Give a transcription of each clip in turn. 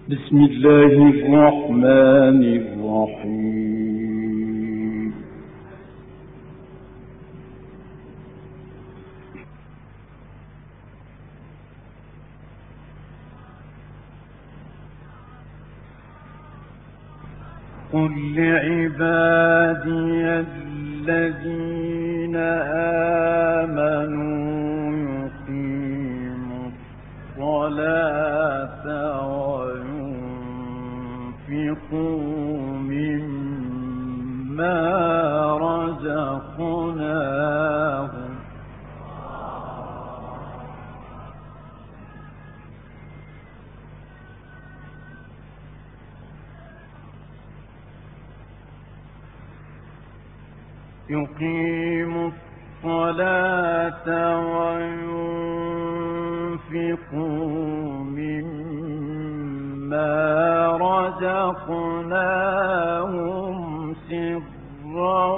بسم الله الرحمن الرحيم. قل لعبادي الذين آمنوا يقيموا الصلاة وينفقوا مما رزقناهم سرا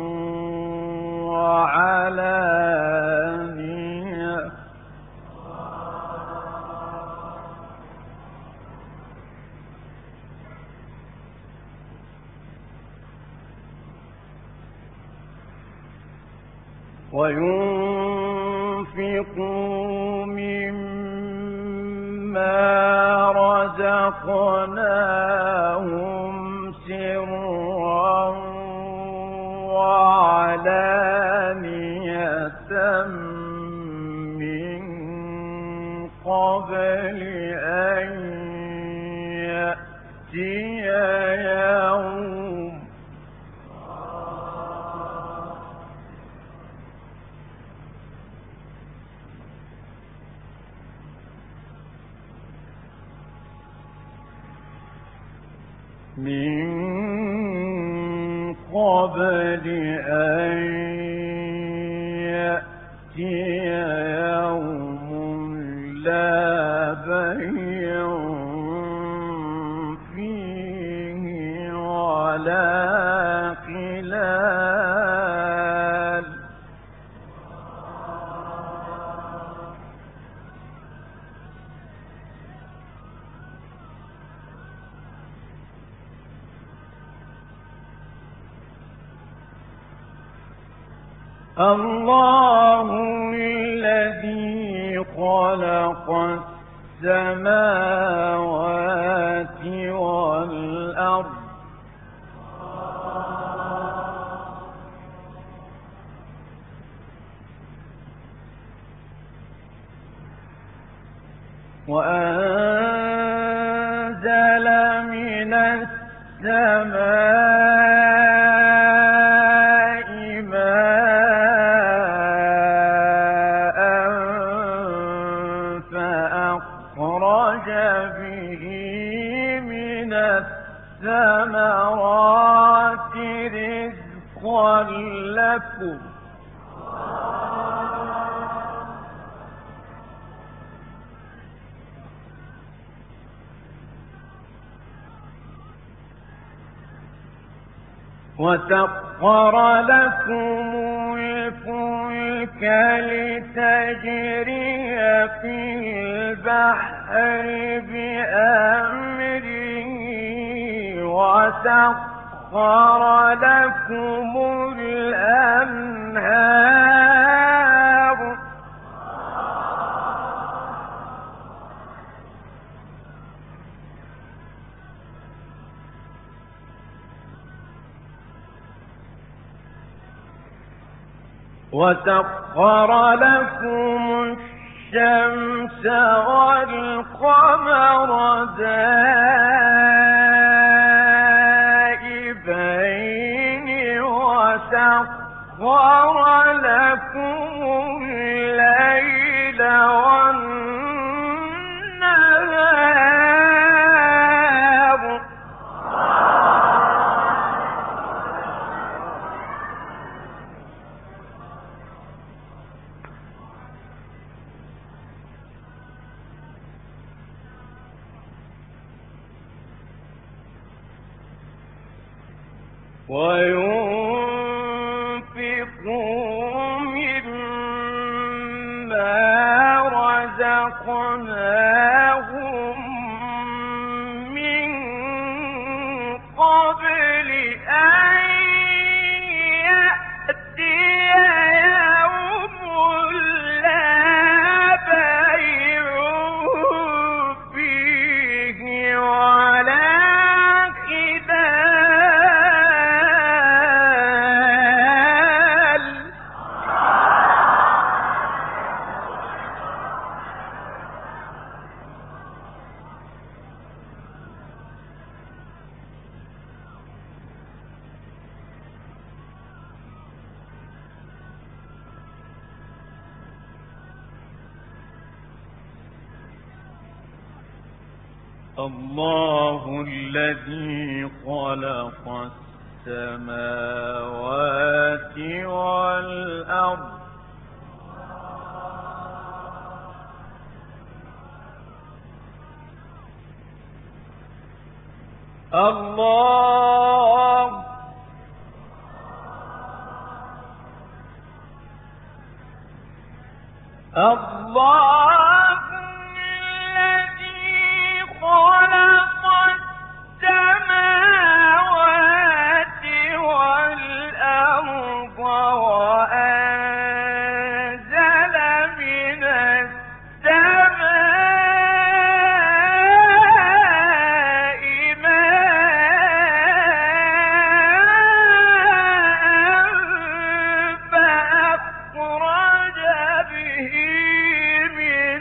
وعلانية وينفقوا مما رزقناهم سرا وعلانية من قبل أن يأتي يوم لا بيع فيه ولا خلال الله الذي خلق السماوات والأرض وأنزل من السماء ثمرات رزقا لكم وسخر لكم الفلك لتجري في البحر بأمره وسخر لكم الأنهار وسخر لكم الشمس والقمر دائبين وسخر لكم الليل والنهار وينفقوا مما رزقناهم الله الذي خلق السماوات والأرض الله الذي خلق السماوات والأرض وأنزل من السماء ماء فأخرج به من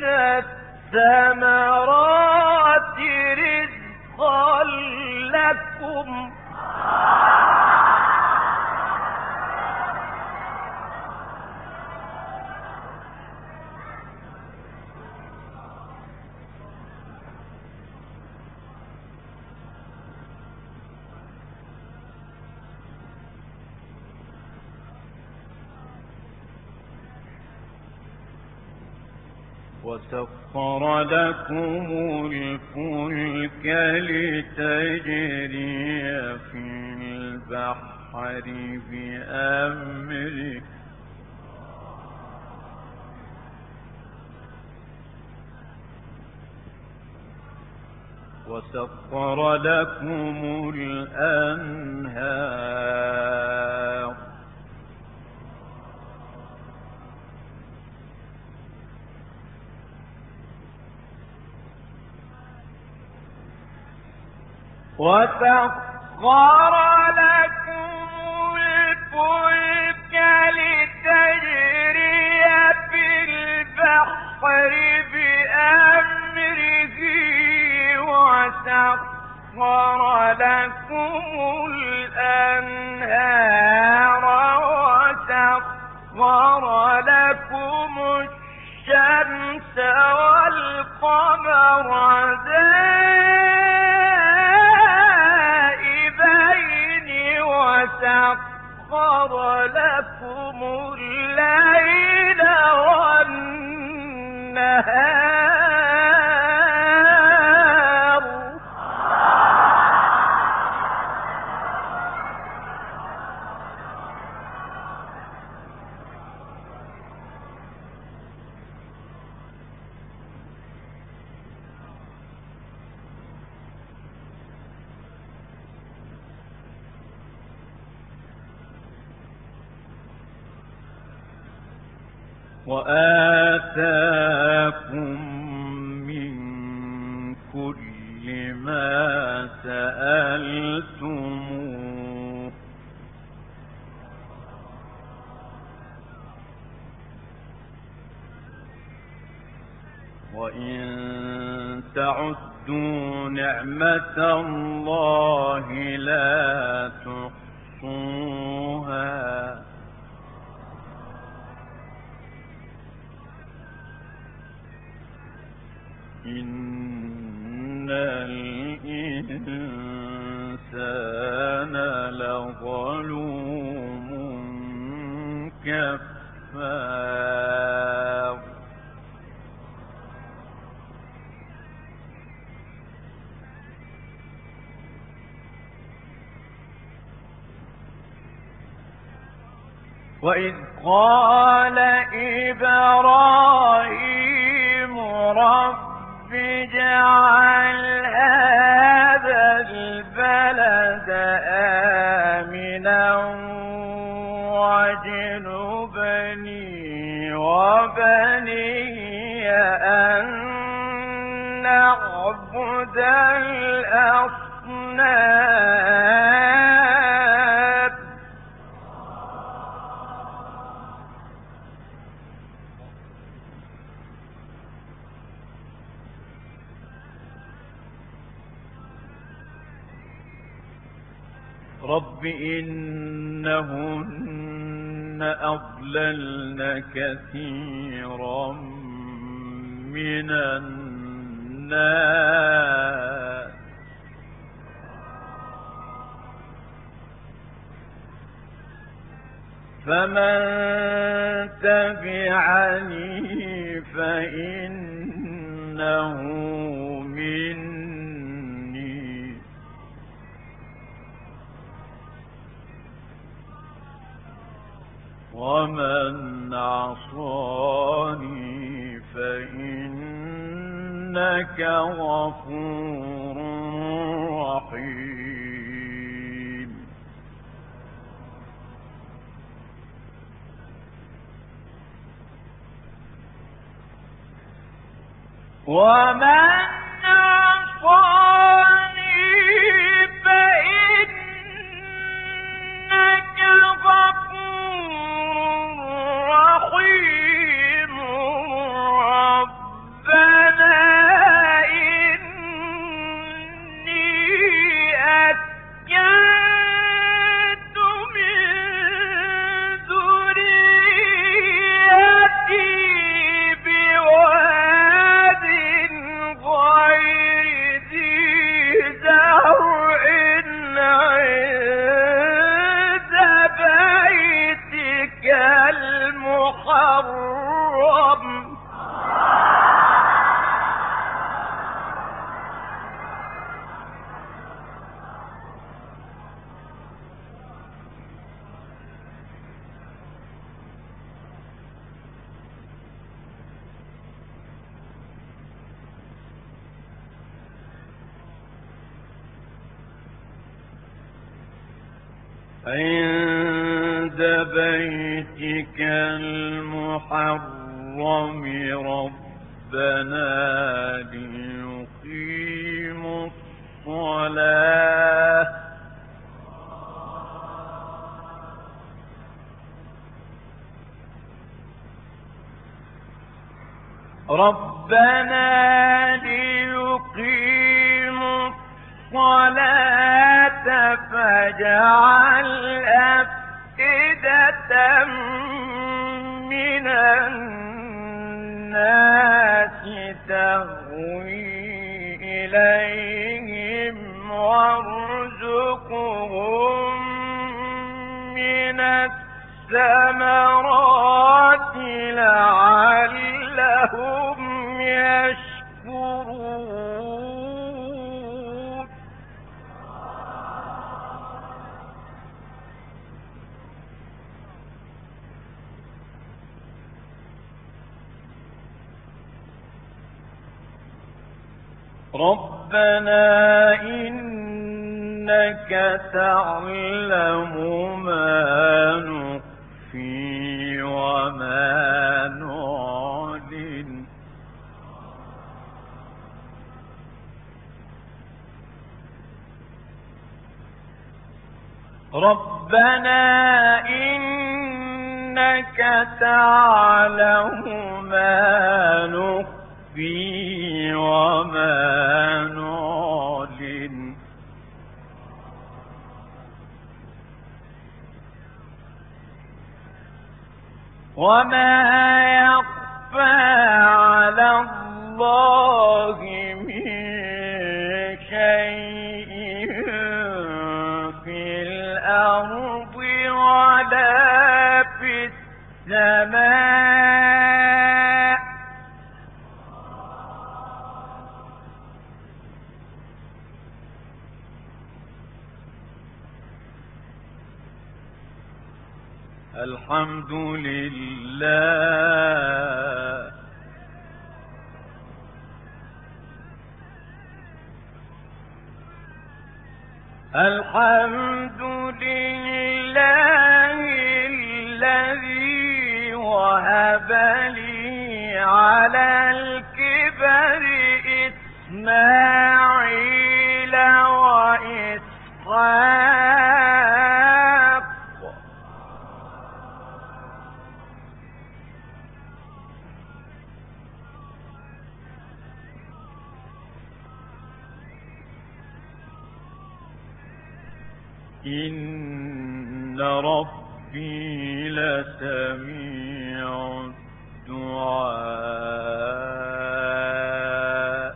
الثمرات رزقا لكم وسخر لكم الفلك لتجري في البحر بأمره وسخر لكم الأنهار وسخر لكم الفلك لتجري في البحر بأمره وسخر لكم الأنهار وسخر لكم الشمس والقمر وسخر لكم الليل والنهار وآتاكم من كل ما سألتموه وإن تعدوا نعمة الله لا تحصوها إن الإنسان لظلوم كفار وإذ قال إبراهيم رب اجعل هذا البلد آمنا واجنبني وبني أن نعبد الأصنام رب إنهن أضللن كثيرا من الناس فمن تبعني فإنه مني ومن عصاني فإنك غفور رحيم ومن عصاني فإنك غفور رحيم ربنا إني أسكنت من ذريتي بواد غير ذي زرع عند بيتك المحرم عند بيتك المحرم ربنا ليقيموا الصلاة فاجعل أفئدة من الناس تهوي إليهم وارزقهم من الثمرات لعلهم يشكرون ربنا إنك تعلم ما نخفي وما نعلن ربنا إنك تعلم ما نخفي وما نعلن وما يخفى على الله من شيء في الأرض ولا في السماء الحمد لله الحمد لله الذي وهب لي على الكبر إسماعيل وإسحاق إن ربي لسميع الدعاء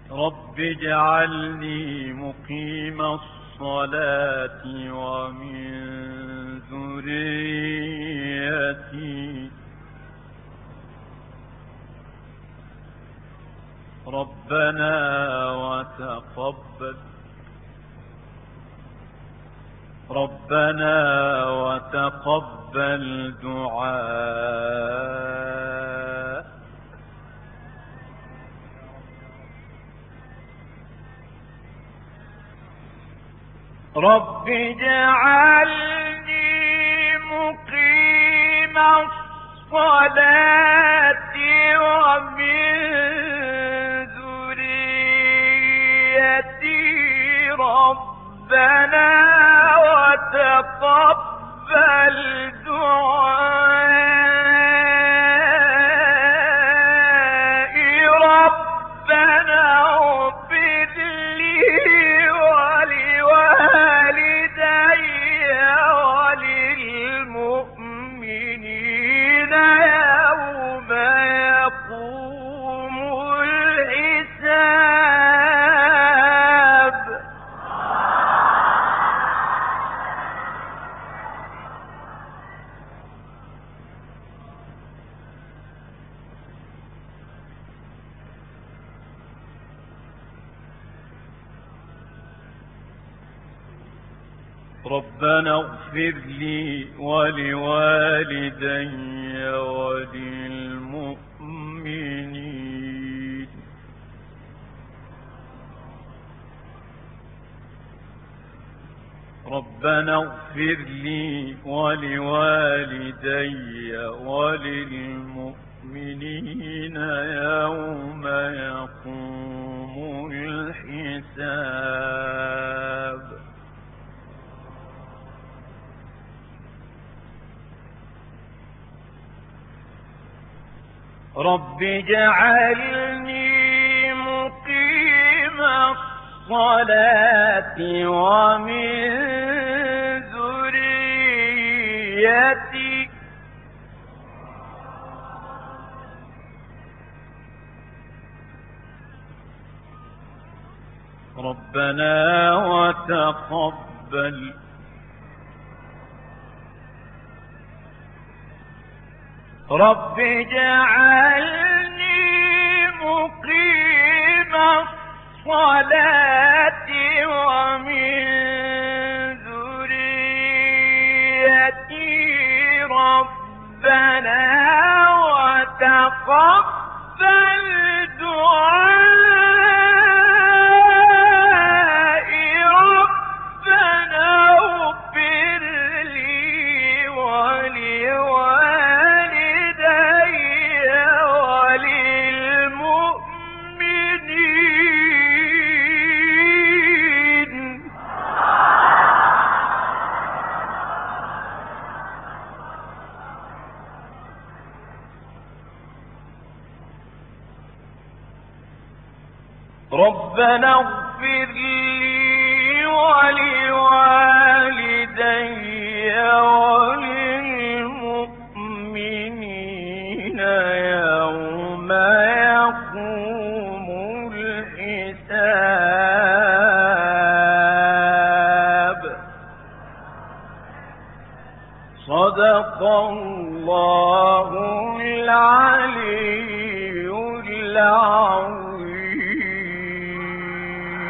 رب اجعلني مقيم الصلاة ومن ذريتي ربنا وتقبل دعاء. رب اجعلني مقيم الصلاة ومن ذريتي ربنا وتقبل دعائي. ربنا اغفر لي ولوالدي وللمؤمنين يوم يقوم الحساب. ربنا اغفر لي ولوالدي وللمؤمنين. ربنا اغفر لي ولوالدي وللمؤمنين يوم يقوم الحساب. رب اجعلني مقيم الصلاة ومن ذريتي ربنا وتقبل رب اجعلني مقيم الصلاة ومن ذريتي ربنا وتقبل دعائي. ربنا اغفر لي ولوالدي وللمؤمنين. ربنا اغفر لي ولوالدي وللمؤمنين يوم يقوم الحساب. صدق الله العلي العظيم.